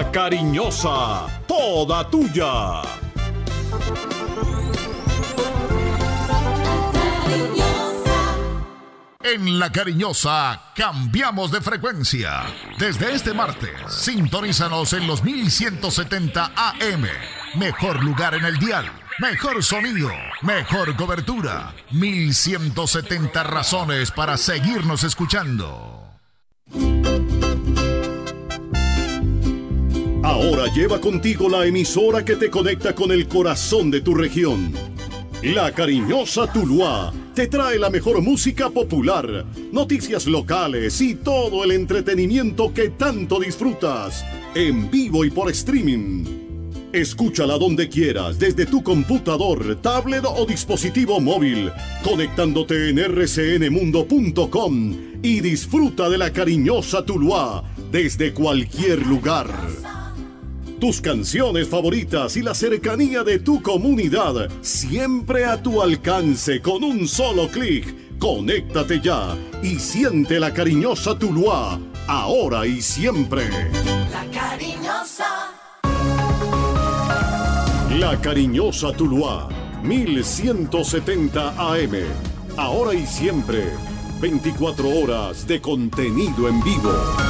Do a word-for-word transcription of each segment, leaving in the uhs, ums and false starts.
La Cariñosa, toda tuya. En La Cariñosa cambiamos de frecuencia. Desde este martes, sintonízanos en los mil ciento setenta A M. Mejor lugar en el dial, mejor sonido, mejor cobertura. mil ciento setenta razones para seguirnos escuchando. Ahora lleva contigo la emisora que te conecta con el corazón de tu región. La Cariñosa Tuluá te trae la mejor música popular, noticias locales y todo el entretenimiento que tanto disfrutas, en vivo y por streaming. Escúchala donde quieras, desde tu computador, tablet o dispositivo móvil, conectándote en erre ce ene mundo punto com y disfruta de La Cariñosa Tuluá desde cualquier lugar. Tus canciones favoritas y la cercanía de tu comunidad, siempre a tu alcance con un solo clic. Conéctate ya y siente La Cariñosa Tuluá, ahora y siempre. La Cariñosa. La Cariñosa Tuluá, mil ciento setenta A M, ahora y siempre, veinticuatro horas de contenido en vivo.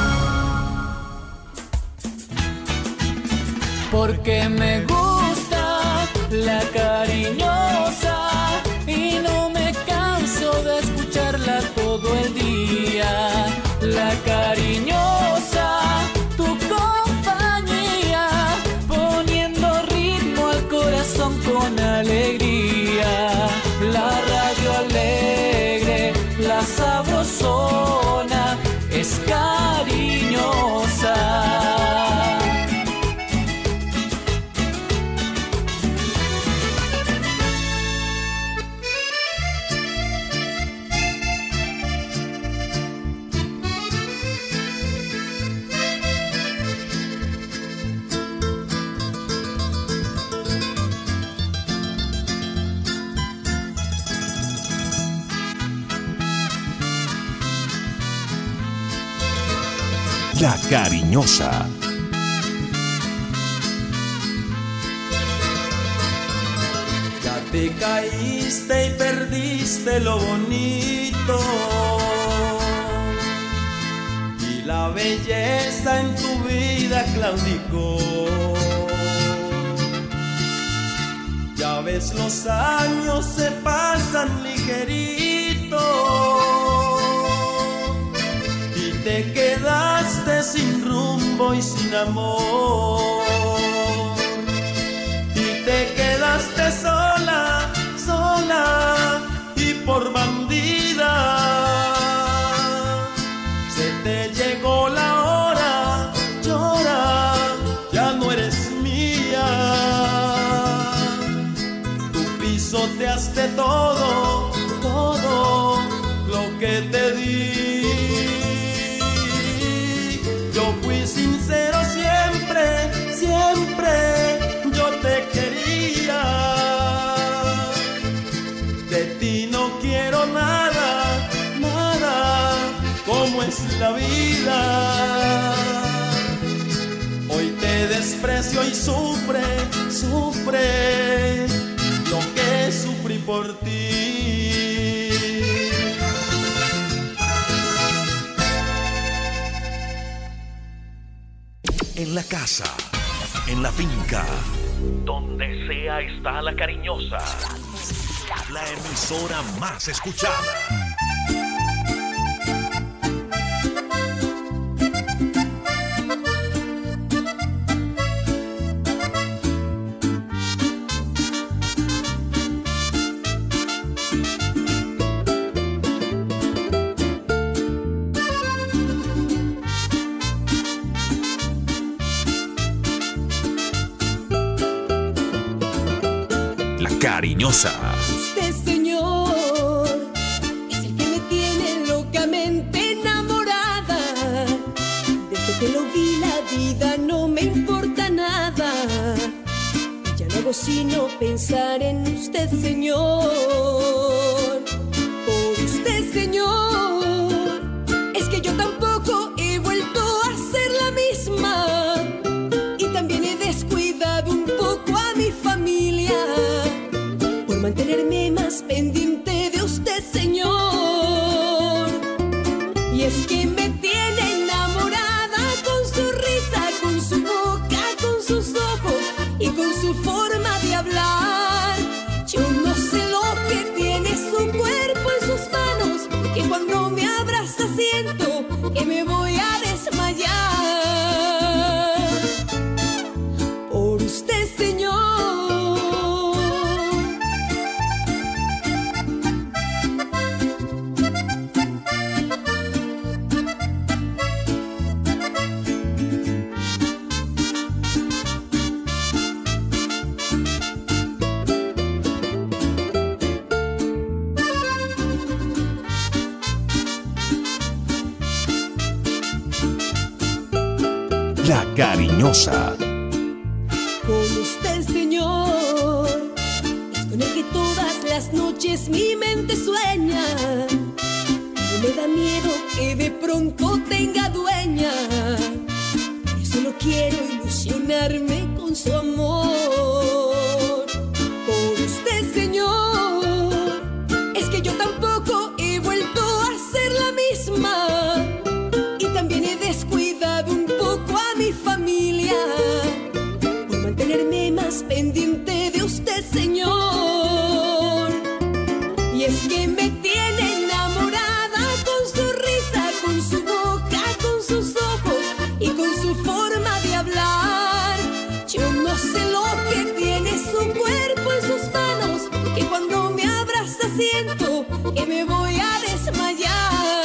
Porque me gusta La Cariñosa y no me canso de escucharla todo el día. La Cariñosa, tu compañía, poniendo ritmo al corazón con alegría. La radio alegre, la sabrosona, es cariñosa. La Cariñosa. Ya te caíste y perdiste lo bonito y la belleza en tu vida claudicó. Ya ves, los años se pasan ligerito y te quedaste sin rumbo y sin amor, y te quedaste sola, sola y por bandida. Se te llegó la hora, llora, ya no eres mía. Tú pisoteaste todo, todo lo que te di. Yo fui sincero siempre, siempre yo te quería. De ti no quiero nada, nada, como es la vida. Hoy te desprecio y sufre, sufre lo que sufrí por ti. En la casa, en la finca, donde sea está La Cariñosa, la emisora más escuchada. Cariñosa. Usted, señor, es el que me tiene locamente enamorada. Desde que lo vi la vida no me importa nada. Ya no hago sino pensar en usted, señor. Por usted, señor, es que yo tampoco he vuelto a ser la misma. que me tiene enamorada con su risa, con su boca, con sus ojos y con su forma de hablar. Yo no sé lo que tiene su cuerpo en sus manos, que cuando me abraza siento que me voy a desmayar. Por usted, Señor. La Cariñosa. Con usted, Señor, es con el que todas las noches mi mente sueña. No me da miedo que de pronto tenga dueña. Por eso no quiero ilusionarme con su amor. Por usted, Señor, es que yo tampoco he vuelto a ser la misma. Y también he descuidado un poco a mi familia por mantenerme más pendiente de usted, Señor. Y es que me tiene enamorada con su risa, con su boca, con sus ojos y con su forma de hablar. Yo no sé lo que tiene su cuerpo en sus manos, que cuando me abraza siento que me voy a desmayar.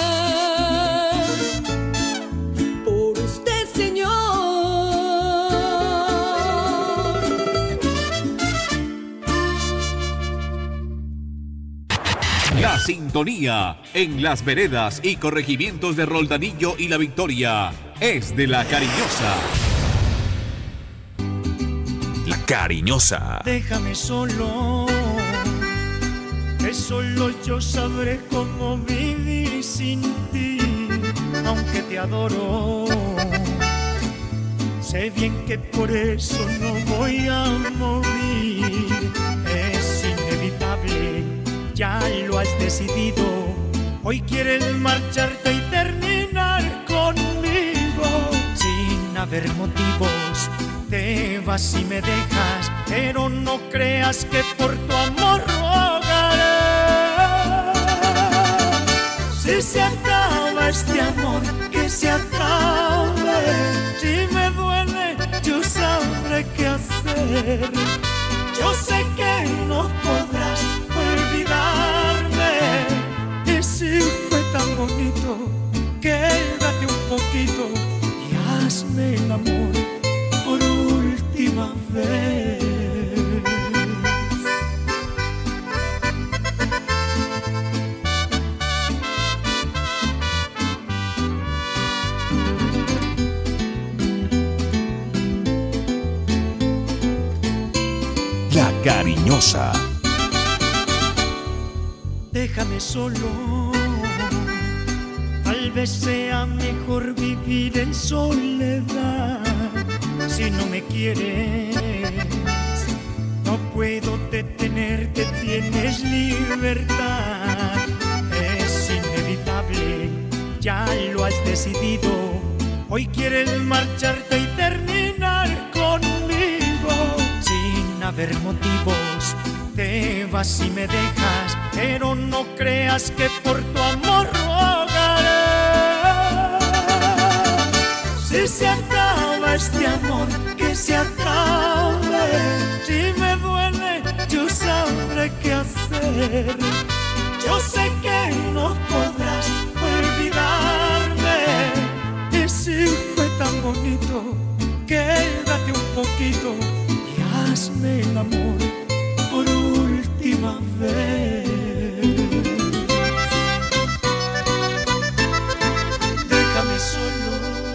Por usted, Señor. La sintonía en las veredas y corregimientos de Roldanillo y La Victoria es de La Cariñosa. La Cariñosa. Déjame solo, que solo yo sabré cómo vivir sin ti, aunque te adoro. Sé bien que por eso no voy a morir. Es inevitable, ya lo has decidido. Hoy quieres marcharte y terminar conmigo. Sin haber motivos, te vas y me dejas, pero no creas que por tu amor rogaré. Si se acaba este amor, que se acabe. Si me duele, yo sabré qué hacer. Yo sé que no podrás olvidarme. Y si fue tan bonito, quédate un poquito y hazme el amor por última vez. La Cariñosa. Déjame solo, tal vez sea mejor vivir en soledad. Si no me quieres, no puedo detenerte, tienes libertad. Es inevitable, ya lo has decidido. Hoy quieres marcharte y terminar conmigo. Sin haber motivos, te vas y me dejas, pero no creas que por tu amor rogaré. Si se acaba este amor, que se acabe. Si me duele, yo sabré qué hacer. Yo sé que no podrás olvidarme. Y si fue tan bonito, quédate un poquito y hazme el amor por última vez. Déjame solo.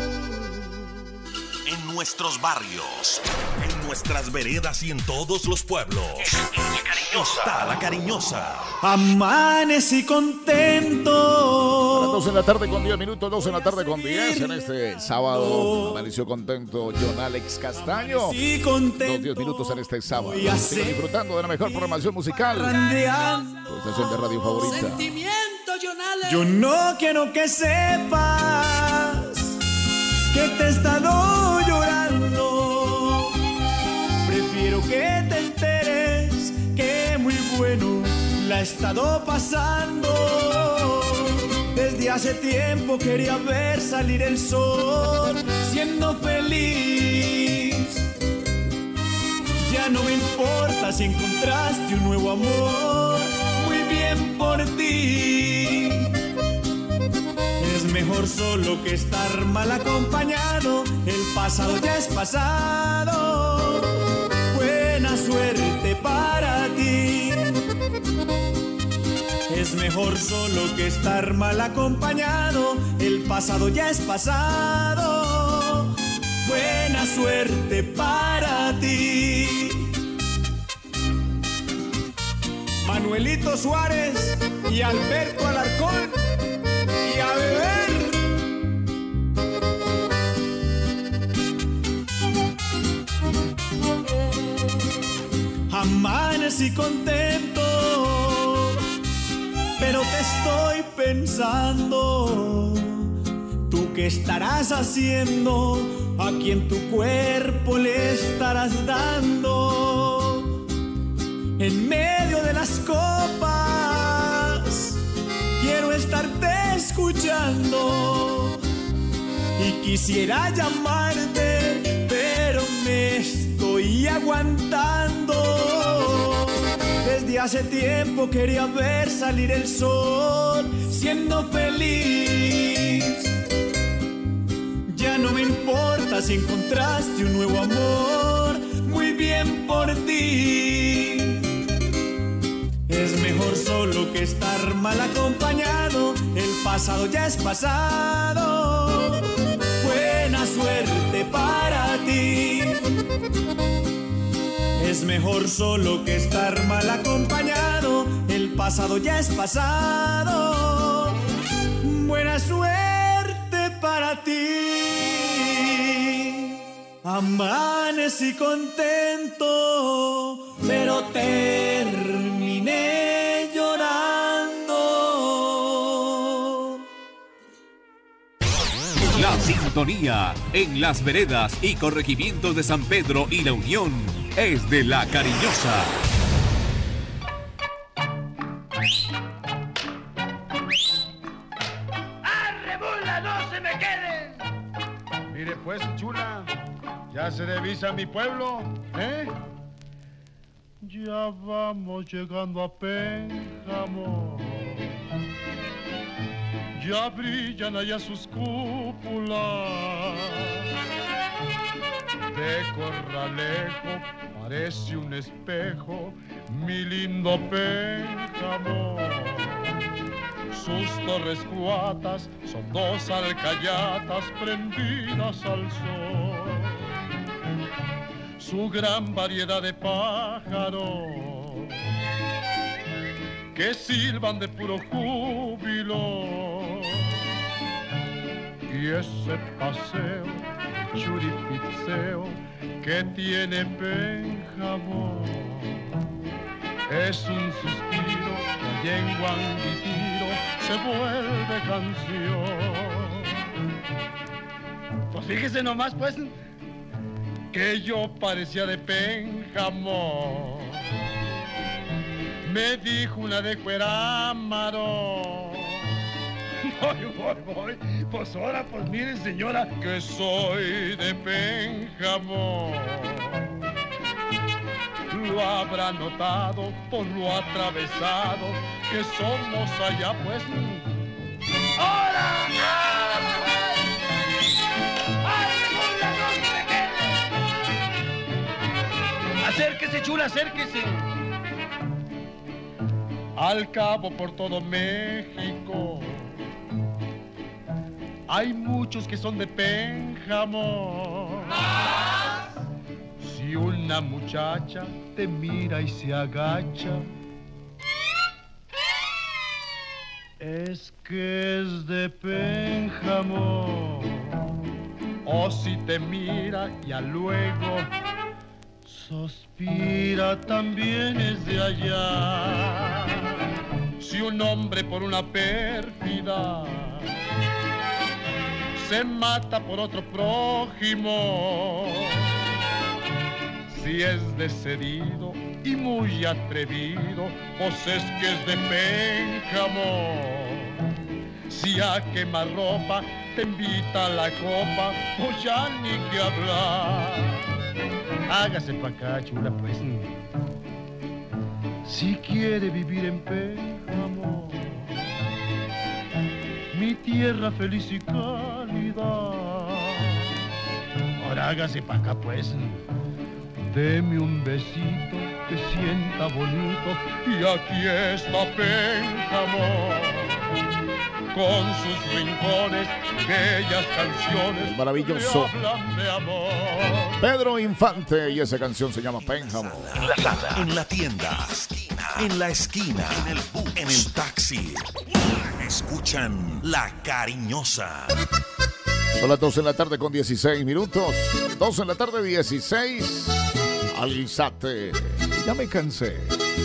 En nuestros barrios, en nuestras veredas y en todos los pueblos. Está La Cariñosa. Amanecí contento. A las dos en la tarde con diez minutos, dos en la tarde con diez. En este sábado amaneció contento John Alex Castaño. Dos diez minutos en este sábado. Sigo disfrutando de la mejor programación musical. Tu estación de radio favorita. Sentimiento regionales. Yo no quiero que sepas que te he estado llorando. Prefiero que te enteres que muy bueno la he estado pasando. Desde hace tiempo quería ver salir el sol siendo feliz. Ya no me importa si encontraste un nuevo amor. Muy bien por ti. Es mejor solo que estar mal acompañado. El pasado ya es pasado. Buena suerte para ti. Es mejor solo que estar mal acompañado. El pasado ya es pasado. Buena suerte para ti. Manuelito Suárez y Alberto Alarcón. Y a beber. Amanecí contento, pero te estoy pensando. ¿Tú qué estarás haciendo? ¿A quién tu cuerpo le estarás dando? En medio de las copas quiero estarte escuchando. Y quisiera llamarte, pero me estoy aguantando. Desde hace tiempo quería ver salir el sol siendo feliz. Ya no me importa si encontraste un nuevo amor. Muy bien por ti. Es mejor solo que estar mal acompañado. El pasado ya es pasado. Buena suerte para ti. Es mejor solo que estar mal acompañado. El pasado ya es pasado. Buena suerte para ti. Amanecí contento, pero terminé llorando. La sintonía en las veredas y corregimientos de San Pedro y La Unión es de La Cariñosa. ¡Arre, bula, no se me queden! Mire pues, chula, ya se divisa mi pueblo, ¿eh? Ya vamos llegando a Pénjamo. Ya brillan allá sus cúpulas. De Corralejo parece un espejo, mi lindo Pénjamo. Sus torres cuatas son dos alcayatas prendidas al sol. Su gran variedad de pájaros que silban de puro júbilo. Y ese paseo, churipitseo, que tiene Pénjamo es un suspiro que allá en Guanguitiro se vuelve canción. Pues fíjese nomás, pues, que yo parecía de Pénjamo. Me dijo una de Cuerámaro. voy, voy, voy. Pues ahora, pues mire, señora, que soy de Pénjamo. Lo habrá notado por lo atravesado que somos allá, pues. ¡Ahora! Acérquese, chula, acérquese. Al cabo por todo México hay muchos que son de Pénjamo. ¿Ah? Si una muchacha te mira y se agacha, es que es de Pénjamo. O si te mira y a luego suspira, también es de allá. Si un hombre por una pérfida se mata por otro prójimo, si es decidido y muy atrevido, pues es que es de Pénjamo. Si a quemarropa te invita a la copa, pues ya ni que hablar. Hágase pa' acá, chula, pues. Si quiere vivir en Pénjamo, mi tierra feliz y cálida, ahora hágase pa' acá, pues. Deme un besito que sienta bonito, y aquí está Pénjamo, con sus rincones, bellas canciones, maravilloso. que hablan de amor. Pedro Infante, y esa canción se llama Pénjamo. En la sala, en la tienda, en la esquina, en el bus, en el taxi. Escuchan La Cariñosa. Son las dos de la tarde con dieciséis minutos. dos de la tarde, dieciséis. Alzate. Ya me cansé.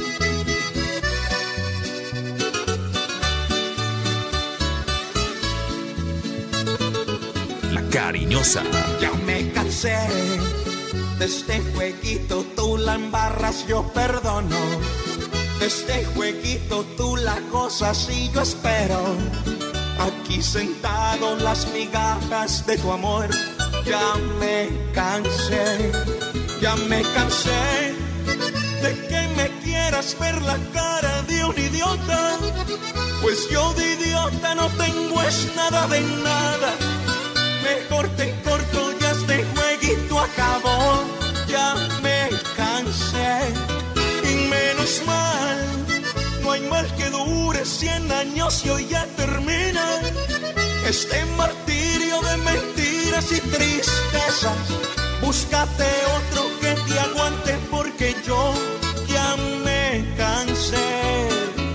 La Cariñosa. Ya me cansé de este jueguito, tú la embarras, yo perdono. De este jueguito tú la gozas y yo espero. Aquí sentado las migajas de tu amor. Ya me cansé, ya me cansé de que me quieras ver la cara de un idiota. Pues yo de idiota no tengo es nada de nada. Mejor te corto, ya este jueguito acabó. Ya me cansé y menos mal. No hay mal que dure cien años y hoy ya termina este martirio de mentiras y tristezas. Búscate otro que te aguante porque yo ya me cansé.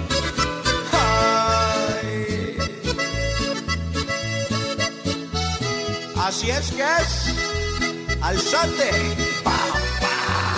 Ay. Así es que es. Alzate, papá.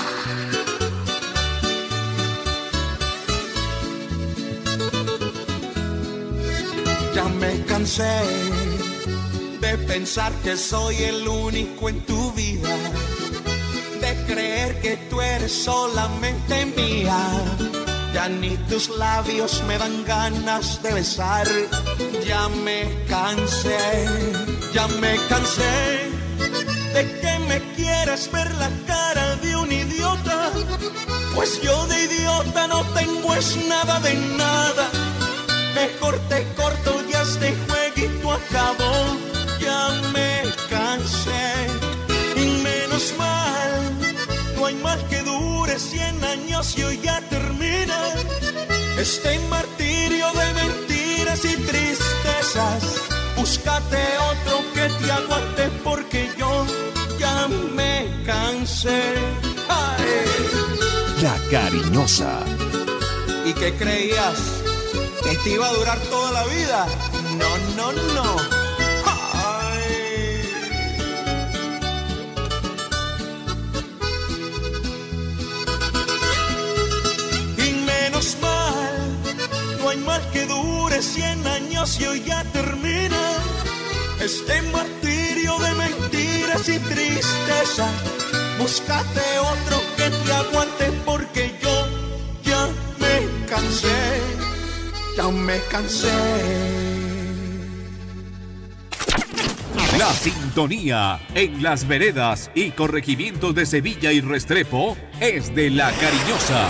Ya me cansé de pensar que soy el único en tu vida, de creer que tú eres solamente mía. Ya ni tus labios me dan ganas de besar. Ya me cansé, ya me cansé de que me quieras ver la cara de un idiota. Pues yo de idiota no tengo es nada de nada. Mejor te corto, ya este jueguito acabó. Ya me cansé y menos mal. No hay mal que dure cien años y hoy ya termina este martirio de mentiras y tristezas. Búscate otro que te aguante porque yo ya me cansé. Ay. La Cariñosa. ¿Y qué creías? ¿Que te iba a durar toda la vida? No, no, no. Ay. Y menos mal, no hay mal que dure cien años y hoy ya termina este martirio de mentiras y tristeza. Búscate otro que te aguante porque yo ya me cansé. Ya me cansé. La sintonía en las veredas y corregimientos de Sevilla y Restrepo es de La Cariñosa.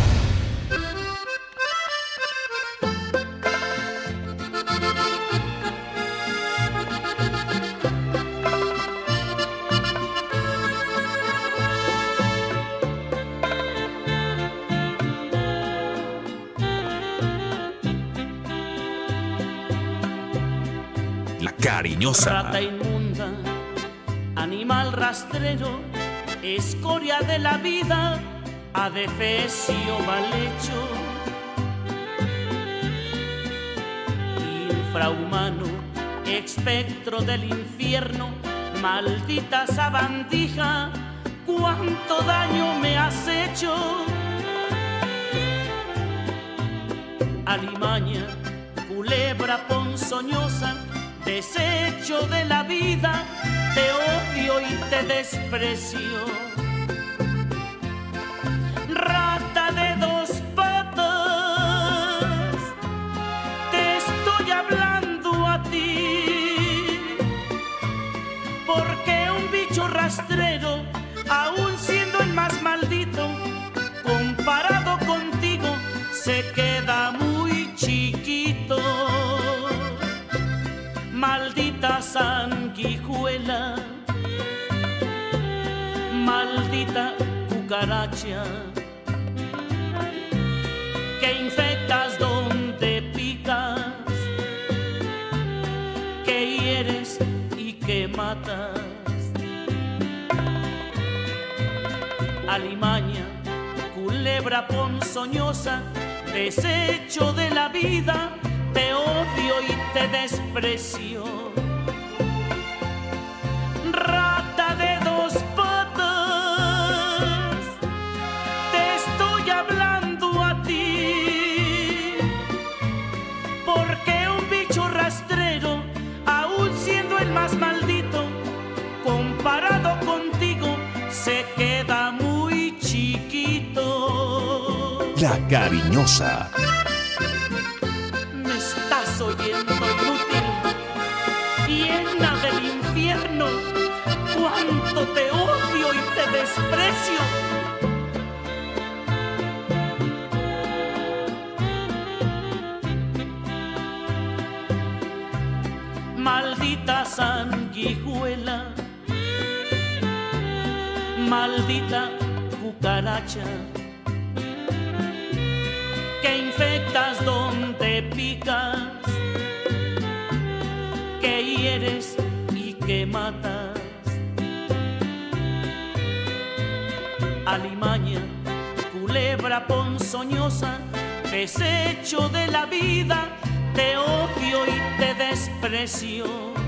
Cariñosa. Rata inmunda, animal rastrero, escoria de la vida, adefesio mal hecho, infrahumano, espectro del infierno, maldita sabandija, cuánto daño me has hecho. alimaña, culebra ponzoñosa, desecho de la vida, te odio y te desprecio. Rata de dos patas, te estoy hablando a ti, porque un bicho rastrero, aún siendo el más maldito, comparado contigo, se queda muy chiquito. Maldita sanguijuela, maldita cucaracha, que infectas donde picas, que hieres y que matas. Alimaña, culebra ponzoñosa, desecho de la vida, te odio y te desprecio. Rata de dos patas, te estoy hablando a ti, porque un bicho rastrero, aún siendo el más maldito, comparado contigo, se queda muy chiquito. La Cariñosa. Me estás oyendo, inútil, llena del infierno, cuánto te odio y te desprecio. Maldita sanguijuela, maldita cucaracha, que infectas donde picas, que hieres y que matas. Alimaña, culebra ponzoñosa, desecho de la vida, te odio y te desprecio.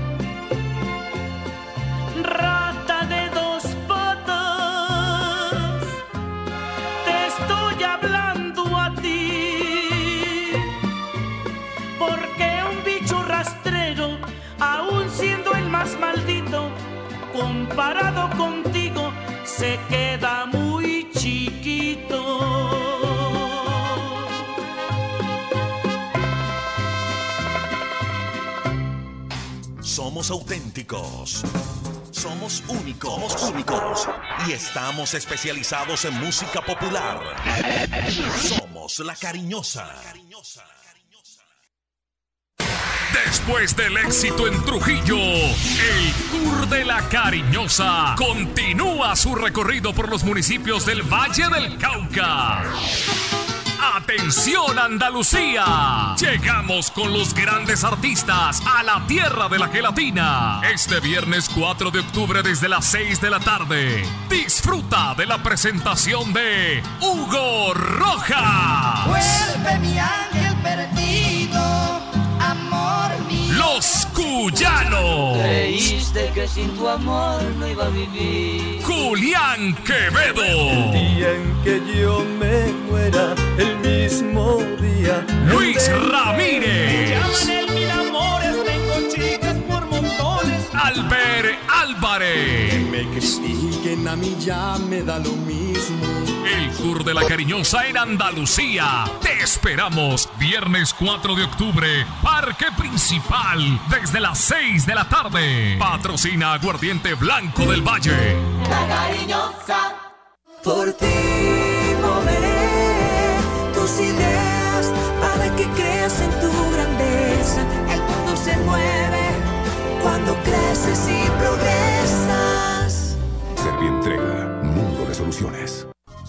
Rata de dos patas, te estoy hablando a ti, porque un bicho rastrero, aún siendo el más maldito, comparado contigo, se queda muy chiquito. Somos auténticos. Somos únicos, somos únicos y estamos especializados en música popular. Somos La Cariñosa. Después del éxito en Trujillo, el Tour de La Cariñosa continúa su recorrido por los municipios del Valle del Cauca. ¡Atención, Andalucía! Llegamos con los grandes artistas a la tierra de la gelatina. Este viernes cuatro de octubre desde las seis de la tarde. Disfruta de la presentación de Hugo Rojas. Vuelve mi ángel perdido, amor mío. Los Cuyanos. Creíste que sin tu amor no iba a vivir. Julián Quevedo. El día en que yo me muera, el mismo día. Luis Ramírez. Llaman el mil amores, tengo chicas por montones. Albert Álvarez. Que me castiguen a mí ya me da lo mismo. El Tour de La Cariñosa en Andalucía. Te esperamos viernes cuatro de octubre, Parque Principal, desde las seis de la tarde. Patrocina Aguardiente Blanco del Valle. La Cariñosa. Por ti moveré tus ideas para que creas en tu grandeza. El mundo se mueve cuando creces y progresas. Servientrega, mundo de soluciones.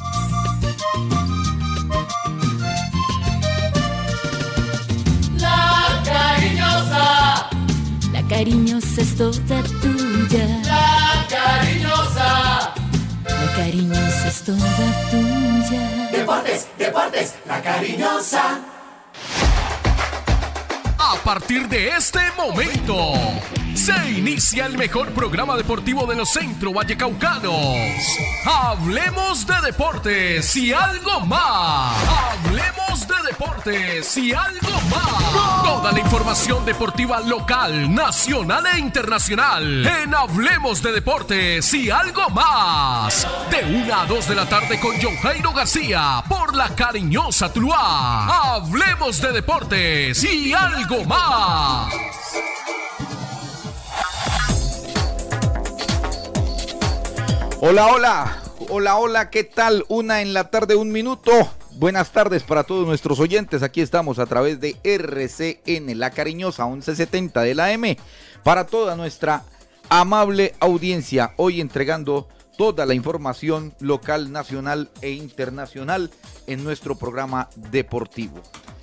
La Cariñosa. La Cariñosa es toda tuya. La Cariñosa. La Cariñosa es toda tuya. Deportes, deportes, La Cariñosa. A partir de este momento, Se inicia el mejor programa deportivo de los centro vallecaucanos. Hablemos de deportes y algo más. Hablemos de deportes y algo más. Toda la información deportiva local, nacional e internacional en Hablemos de deportes y algo más. De una a dos de la tarde con John Jairo García por La Cariñosa Tuluá. Hablemos de deportes y algo más. Hola, hola, hola, hola, ¿qué tal? Una en la tarde, un minuto. Buenas tardes para todos nuestros oyentes. Aquí estamos a través de R C N, La Cariñosa, once setenta de la M, para toda nuestra amable audiencia. Hoy entregando toda la información local, nacional e internacional en nuestro programa deportivo.